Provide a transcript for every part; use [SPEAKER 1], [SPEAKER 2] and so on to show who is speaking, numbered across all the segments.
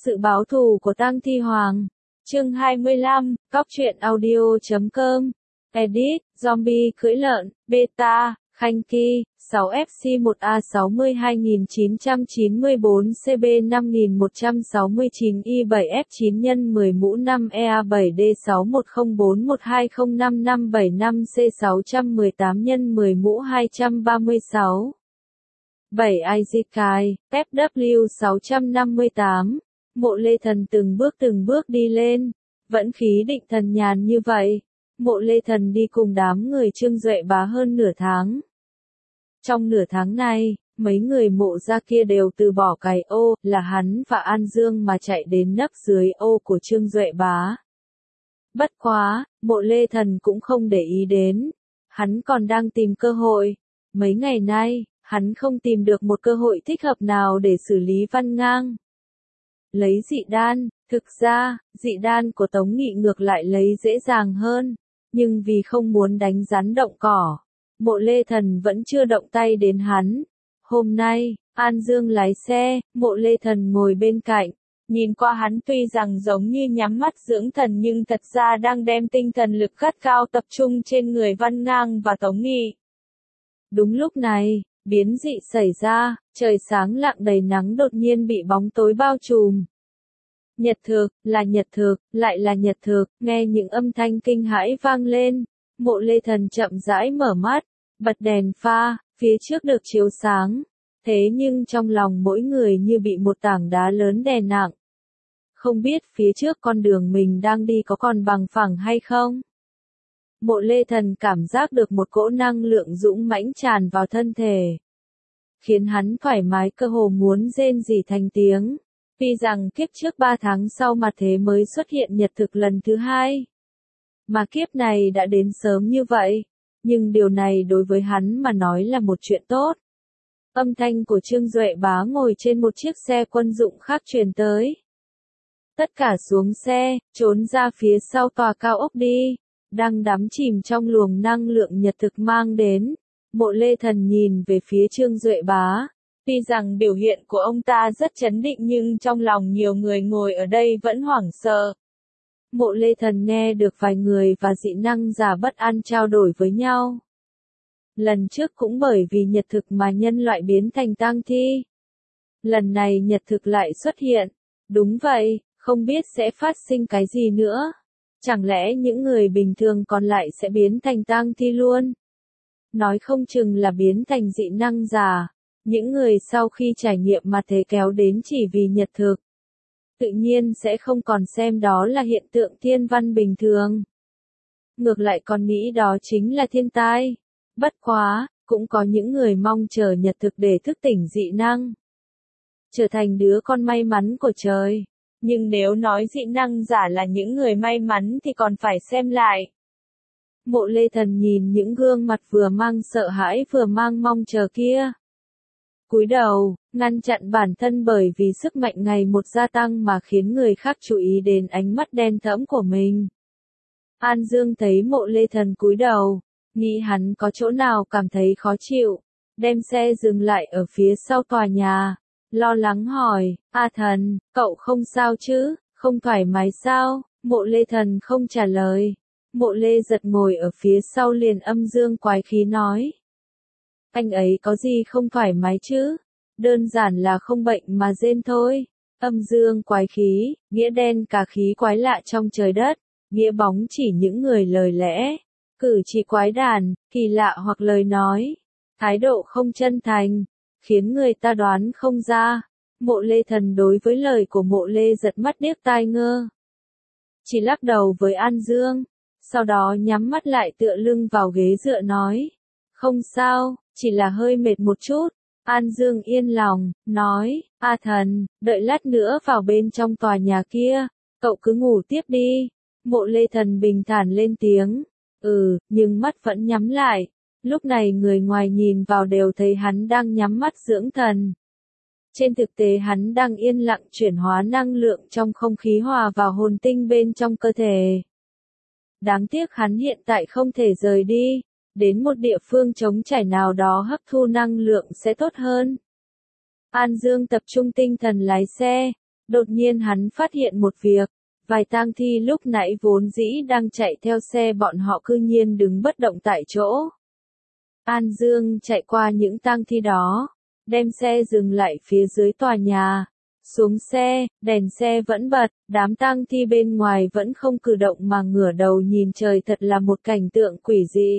[SPEAKER 1] Sự báo thù của Tang Thi Hoàng. Chương 25, Cóc truyện audio.com. Edit, Zombie cưỡi lợn, Beta, Khanh Ki, 6FC1A60294CB5169I7F9 nhân 10 mũ 5 EA7D61020557575C618 nhân 10 mũ 236. 7 Izikai, FW 658. Mộ Lê Thần từng bước đi lên, vẫn khí định thần nhàn như vậy. Mộ Lê Thần đi cùng đám người Trương Duệ Bá hơn nửa tháng. Trong nửa tháng này, mấy người Mộ gia kia đều từ bỏ cái ô là hắn và An Dương mà chạy đến nấp dưới ô của Trương Duệ Bá. Bất quá, Mộ Lê Thần cũng không để ý đến. Hắn còn đang tìm cơ hội. Mấy ngày nay, hắn không tìm được một cơ hội thích hợp nào để xử lý Văn Ngang. Lấy dị đan, thực ra, dị đan của Tống Nghị ngược lại lấy dễ dàng hơn, nhưng vì không muốn đánh rắn động cỏ, Mộ Lê Thần vẫn chưa động tay đến hắn. Hôm nay, An Dương lái xe, Mộ Lê Thần ngồi bên cạnh, nhìn qua hắn tuy rằng giống như nhắm mắt dưỡng thần nhưng thật ra đang đem tinh thần lực gắt cao tập trung trên người Văn Ngang và Tống Nghị. Đúng lúc này, biến dị xảy ra, trời sáng lạng đầy nắng đột nhiên bị bóng tối bao trùm. Nhật thực, là nhật thực, lại là nhật thực, nghe những âm thanh kinh hãi vang lên. Mộ Lê Thần chậm rãi mở mắt, bật đèn pha, phía trước được chiếu sáng. Thế nhưng trong lòng mỗi người như bị một tảng đá lớn đè nặng. Không biết phía trước con đường mình đang đi có còn bằng phẳng hay không? Mộ Lê Thần cảm giác được một cỗ năng lượng dũng mãnh tràn vào thân thể, khiến hắn thoải mái cơ hồ muốn rên rỉ thành tiếng. Tuy rằng kiếp trước 3 tháng sau mà thế mới xuất hiện nhật thực lần thứ 2. Mà kiếp này đã đến sớm như vậy, nhưng điều này đối với hắn mà nói là một chuyện tốt. Âm thanh của Trương Duệ Bá ngồi trên một chiếc xe quân dụng khác truyền tới. Tất cả xuống xe, trốn ra phía sau tòa cao ốc đi, đang đắm chìm trong luồng năng lượng nhật thực mang đến. Mộ Lê Thần nhìn về phía Trương Duệ Bá. Tuy rằng biểu hiện của ông ta rất trấn định nhưng trong lòng nhiều người ngồi ở đây vẫn hoảng sợ. Mộ Lê Thần nghe được vài người và dị năng giả bất an trao đổi với nhau. Lần trước cũng bởi vì nhật thực mà nhân loại biến thành tang thi. Lần này nhật thực lại xuất hiện. Đúng vậy, không biết sẽ phát sinh cái gì nữa. Chẳng lẽ những người bình thường còn lại sẽ biến thành tang thi luôn? Nói không chừng là biến thành dị năng giả. Những người sau khi trải nghiệm mà thế kéo đến chỉ vì nhật thực, tự nhiên sẽ không còn xem đó là hiện tượng thiên văn bình thường. Ngược lại còn nghĩ đó chính là thiên tai. Bất quá, cũng có những người mong chờ nhật thực để thức tỉnh dị năng, trở thành đứa con may mắn của trời. Nhưng nếu nói dị năng giả là những người may mắn thì còn phải xem lại. Mộ Lê Thần nhìn những gương mặt vừa mang sợ hãi vừa mang mong chờ kia. Cúi đầu, ngăn chặn bản thân bởi vì sức mạnh ngày một gia tăng mà khiến người khác chú ý đến ánh mắt đen thẫm của mình. An Dương thấy Mộ Lê Thần cúi đầu, nghĩ hắn có chỗ nào cảm thấy khó chịu, đem xe dừng lại ở phía sau tòa nhà, lo lắng hỏi, A Thần, cậu không sao chứ, không thoải mái sao? Mộ Lê Thần không trả lời. Mộ Lê Giật ngồi ở phía sau liền âm dương quái khí nói. Anh ấy có gì không thoải mái chứ? Đơn giản là không bệnh mà rên thôi. Âm dương quái khí, nghĩa đen cả khí quái lạ trong trời đất, nghĩa bóng chỉ những người lời lẽ, cử chỉ quái đản, kỳ lạ hoặc lời nói, thái độ không chân thành, khiến người ta đoán không ra. Mộ Lê Thần đối với lời của Mộ Lê Giật mắt điếc tai ngơ. Chỉ lắc đầu với An Dương, sau đó nhắm mắt lại tựa lưng vào ghế dựa nói. Không sao, chỉ là hơi mệt một chút. An Dương yên lòng, nói, A Thần, đợi lát nữa vào bên trong tòa nhà kia, cậu cứ ngủ tiếp đi. Mộ Lê Thần bình thản lên tiếng, nhưng mắt vẫn nhắm lại. Lúc này người ngoài nhìn vào đều thấy hắn đang nhắm mắt dưỡng thần. Trên thực tế hắn đang yên lặng chuyển hóa năng lượng trong không khí hòa vào hồn tinh bên trong cơ thể. Đáng tiếc hắn hiện tại không thể rời đi. Đến một địa phương trống trải nào đó hấp thu năng lượng sẽ tốt hơn. An Dương tập trung tinh thần lái xe, Đột nhiên hắn phát hiện một việc, vài tang thi lúc nãy vốn dĩ đang chạy theo xe bọn họ cư nhiên đứng bất động tại chỗ. An Dương chạy qua những tang thi đó, đem xe dừng lại phía dưới tòa nhà. Xuống xe, đèn xe vẫn bật, đám tang thi bên ngoài vẫn không cử động mà ngửa đầu nhìn trời, thật là một cảnh tượng quỷ dị.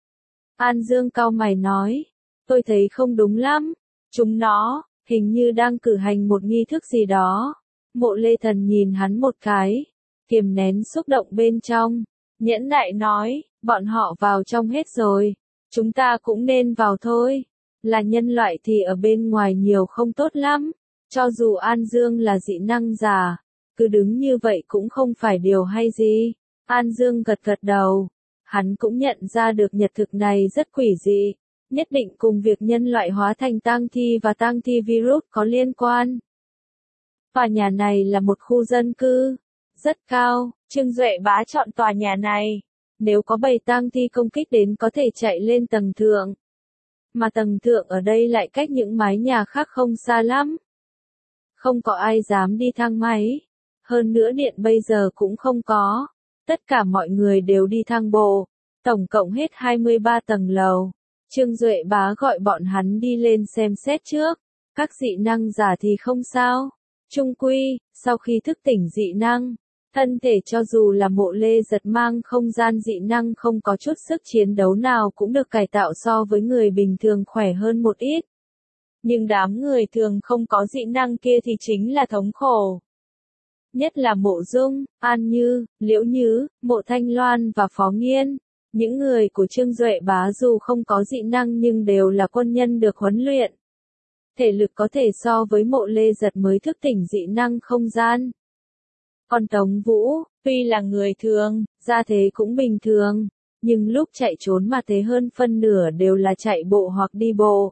[SPEAKER 1] An Dương cau mày nói, tôi thấy không đúng lắm, chúng nó, hình như đang cử hành một nghi thức gì đó. Mộ Lê Thần nhìn hắn một cái, kiềm nén xúc động bên trong, nhẫn nại nói, bọn họ vào trong hết rồi, chúng ta cũng nên vào thôi, là nhân loại thì ở bên ngoài nhiều không tốt lắm. Cho dù An Dương là dị năng giả, cứ đứng như vậy cũng không phải điều hay gì. An Dương gật gật đầu, hắn cũng nhận ra được nhật thực này rất quỷ dị, nhất định cùng việc nhân loại hóa thành tang thi và tang thi virus có liên quan. Tòa nhà này là một khu dân cư, rất cao, Trương Duệ Bá chọn tòa nhà này. Nếu có bầy tang thi công kích đến có thể chạy lên tầng thượng. Mà tầng thượng ở đây lại cách những mái nhà khác không xa lắm. Không có ai dám đi thang máy. Hơn nữa điện bây giờ cũng không có. Tất cả mọi người đều đi thang bộ. Tổng cộng hết 23 tầng lầu. Trương Duệ Bá gọi bọn hắn đi lên xem xét trước. Các dị năng giả thì không sao. Chung quy, sau khi thức tỉnh dị năng, thân thể cho dù là Mộ Lê Giật mang không gian dị năng không có chút sức chiến đấu nào cũng được cải tạo so với người bình thường khỏe hơn một ít. Nhưng đám người thường không có dị năng kia thì chính là thống khổ. Nhất là Mộ Dung, An Như, Liễu Như, Mộ Thanh Loan và Phó Nghiên. Những người của Trương Duệ Bá dù không có dị năng nhưng đều là quân nhân được huấn luyện. Thể lực có thể so với Mộ Lê Giật mới thức tỉnh dị năng không gian. Còn Tống Vũ, tuy là người thường, ra thế cũng bình thường, nhưng lúc chạy trốn mà thế hơn phân nửa đều là chạy bộ hoặc đi bộ.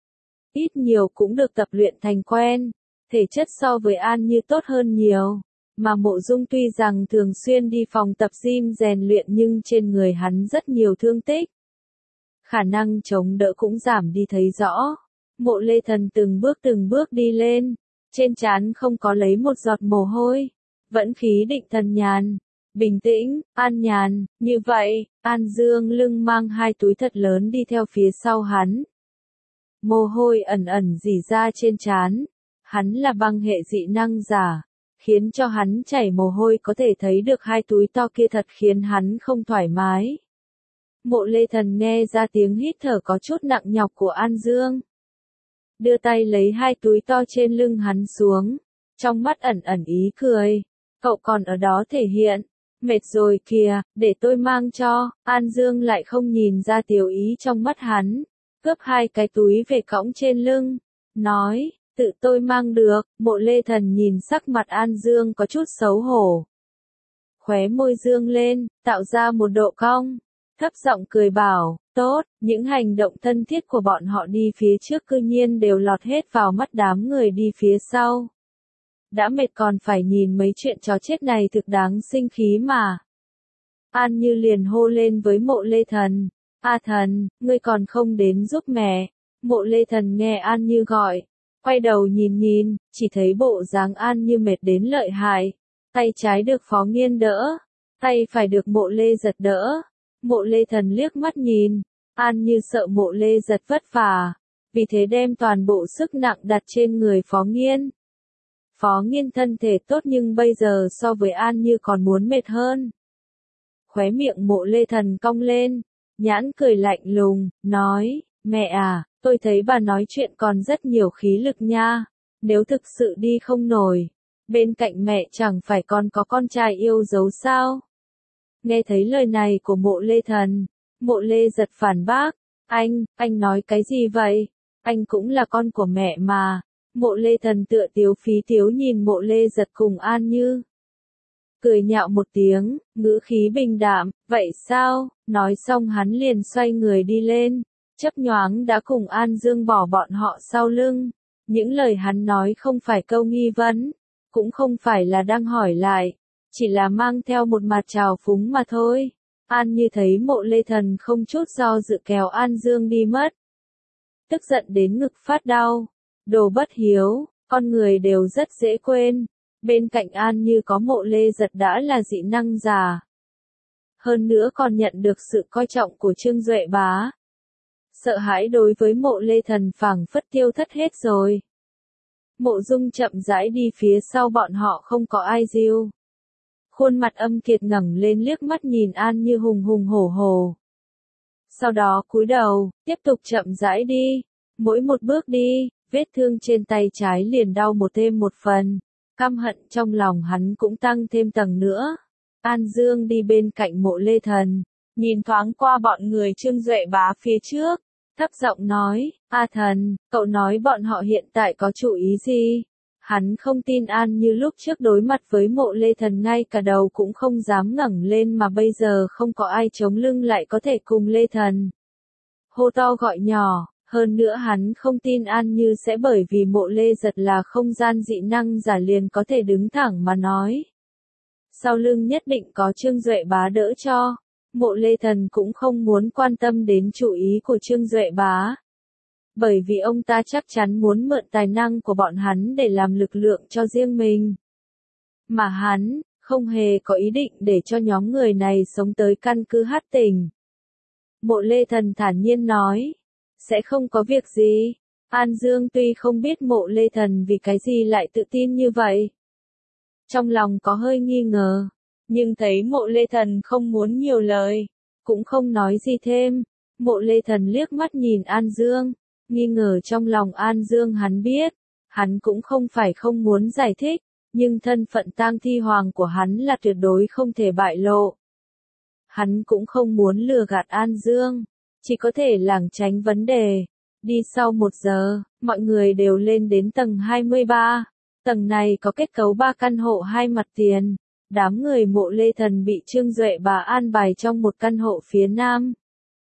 [SPEAKER 1] Ít nhiều cũng được tập luyện thành quen, thể chất so với An Như tốt hơn nhiều, mà Mộ Dung tuy rằng thường xuyên đi phòng tập gym rèn luyện nhưng trên người hắn rất nhiều thương tích. Khả năng chống đỡ cũng giảm đi thấy rõ. Mộ Lê Thần từng bước đi lên, trên trán không có lấy một giọt mồ hôi, vẫn khí định thần nhàn, bình tĩnh, an nhàn, như vậy, An Dương lưng mang hai túi thật lớn đi theo phía sau hắn. Mồ hôi ẩn ẩn rỉ ra trên trán, hắn là băng hệ dị năng giả, khiến cho hắn chảy mồ hôi có thể thấy được hai túi to kia thật khiến hắn không thoải mái. Mộ Lê Thần nghe ra tiếng hít thở có chút nặng nhọc của An Dương. Đưa tay lấy hai túi to trên lưng hắn xuống, trong mắt ẩn ẩn ý cười. Cậu còn ở đó thể hiện, mệt rồi kìa, để tôi mang cho. An Dương lại không nhìn ra tiểu ý trong mắt hắn, cướp hai cái túi về cõng trên lưng, nói, tự tôi mang được. Mộ Lê Thần nhìn sắc mặt An Dương có chút xấu hổ. Khóe môi dương lên, tạo ra một độ cong, thấp giọng cười bảo, tốt, những hành động thân thiết của bọn họ đi phía trước cư nhiên đều lọt hết vào mắt đám người đi phía sau. Đã mệt còn phải nhìn mấy chuyện chó chết này thực đáng sinh khí mà. An Như liền hô lên với Mộ Lê Thần, A Thần, ngươi còn không đến giúp mẹ. Mộ Lê Thần nghe An Như gọi, quay đầu nhìn, chỉ thấy bộ dáng An Như mệt đến lợi hại. Tay trái được Phó Nghiên đỡ, tay phải được Mộ Lê Giật đỡ. Mộ Lê Thần liếc mắt nhìn, An Như sợ Mộ Lê Giật vất vả, vì thế đem toàn bộ sức nặng đặt trên người Phó Nghiên. Phó Nghiên thân thể tốt nhưng bây giờ so với An Như còn muốn mệt hơn. Khóe miệng Mộ Lê Thần cong lên, nhãn cười lạnh lùng, nói, mẹ à, tôi thấy bà nói chuyện còn rất nhiều khí lực nha, nếu thực sự đi không nổi, bên cạnh mẹ chẳng phải còn có con trai yêu dấu sao? Nghe thấy lời này của Mộ Lê Thần, Mộ Lê Giật phản bác, anh nói cái gì vậy? Anh cũng là con của mẹ mà. Mộ Lê Thần tựa tiếu phí tiếu nhìn Mộ Lê Giật cùng An Như. Cười nhạo một tiếng, ngữ khí bình đạm, vậy sao? Nói xong hắn liền xoay người đi lên, chớp nhoáng đã cùng An Dương bỏ bọn họ sau lưng. Những lời hắn nói không phải câu nghi vấn, cũng không phải là đang hỏi lại, chỉ là mang theo một mặt trào phúng mà thôi. An Như thấy Mộ Lê Thần không chút do dự kéo An Dương đi mất. Tức giận đến ngực phát đau. Đồ bất hiếu, con người đều rất dễ quên. Bên cạnh An Như có Mộ Lê Giật đã là dị năng giả. Hơn nữa còn nhận được sự coi trọng của Trương Duệ Bá. Sợ hãi đối với Mộ Lê Thần phảng phất tiêu thất hết rồi. Mộ Dung chậm rãi đi phía sau bọn họ, không có ai dìu. Khuôn mặt Âm Kiệt ngẩng lên liếc mắt nhìn An Như hùng hùng hổ hổ. Sau đó cúi đầu, tiếp tục chậm rãi đi. Mỗi một bước đi, vết thương trên tay trái liền đau thêm một phần. Căm hận trong lòng hắn cũng tăng thêm tầng nữa. An Dương đi bên cạnh Mộ Lê Thần, nhìn thoáng qua bọn người Trương Duệ Bá phía trước, thấp giọng nói, A Thần, cậu nói bọn họ hiện tại có chủ ý gì? Hắn không tin An Như lúc trước đối mặt với Mộ Lê Thần ngay cả đầu cũng không dám ngẩng lên, mà bây giờ không có ai chống lưng lại có thể cùng Lê Thần hô to gọi nhỏ. Hơn nữa hắn không tin An Như sẽ bởi vì Mộ Lê Giật là không gian dị năng giả liền có thể đứng thẳng mà nói. Sau lưng nhất định có Trương Duệ Bá đỡ cho. Mộ Lê Thần cũng không muốn quan tâm đến chủ ý của Trương Duệ Bá. Bởi vì ông ta chắc chắn muốn mượn tài năng của bọn hắn để làm lực lượng cho riêng mình. Mà hắn, không hề có ý định để cho nhóm người này sống tới căn cứ Hát Tỉnh. Mộ Lê Thần thản nhiên nói, sẽ không có việc gì. An Dương tuy không biết Mộ Lê Thần vì cái gì lại tự tin như vậy. Trong lòng có hơi nghi ngờ, nhưng thấy Mộ Lê Thần không muốn nhiều lời, cũng không nói gì thêm. Mộ Lê Thần liếc mắt nhìn An Dương, nghi ngờ trong lòng An Dương hắn biết, hắn cũng không phải không muốn giải thích, nhưng thân phận tang thi hoàng của hắn là tuyệt đối không thể bại lộ. Hắn cũng không muốn lừa gạt An Dương, chỉ có thể lảng tránh vấn đề. Đi sau 1 giờ, mọi người đều lên đến tầng 23. Tầng này có kết cấu 3 căn hộ 2 mặt tiền. Đám người Mộ Lê Thần bị Trương Duệ Bá an bài trong một căn hộ phía nam.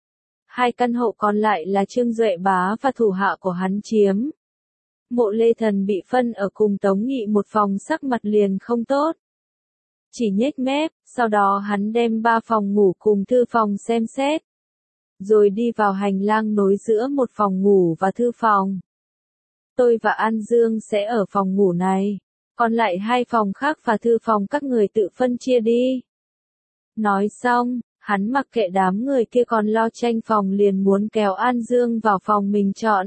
[SPEAKER 1] 2 căn hộ còn lại là Trương Duệ Bá và thủ hạ của hắn chiếm. Mộ Lê Thần bị phân ở cùng Tống Nghị một phòng, sắc mặt liền không tốt. Chỉ nhếch mép, sau đó hắn đem 3 phòng ngủ cùng thư phòng xem xét. Rồi đi vào hành lang nối giữa một phòng ngủ và thư phòng. Tôi và An Dương sẽ ở phòng ngủ này. Còn lại 2 phòng khác và thư phòng các người tự phân chia đi. Nói xong, hắn mặc kệ đám người kia còn lo tranh phòng liền muốn kéo An Dương vào phòng mình chọn.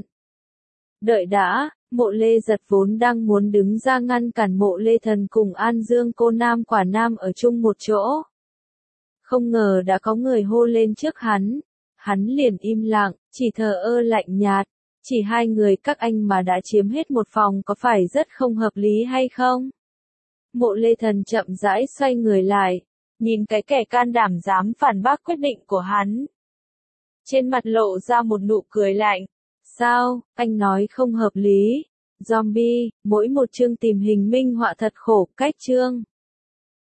[SPEAKER 1] Đợi đã, Mộ Lê Giật vốn đang muốn đứng ra ngăn cản Mộ Lê Thần cùng An Dương cô nam quả nam ở chung một chỗ. Không ngờ đã có người hô lên trước hắn. Hắn liền im lặng, chỉ thờ ơ lạnh nhạt. Chỉ 2 người các anh mà đã chiếm hết một phòng, có phải rất không hợp lý hay không? Mộ Lê Thần chậm rãi xoay người lại, nhìn cái kẻ can đảm dám phản bác quyết định của hắn. Trên mặt lộ ra một nụ cười lạnh. Sao, anh nói không hợp lý? Zombie, mỗi một chương tìm hình minh họa thật khổ, cách chương.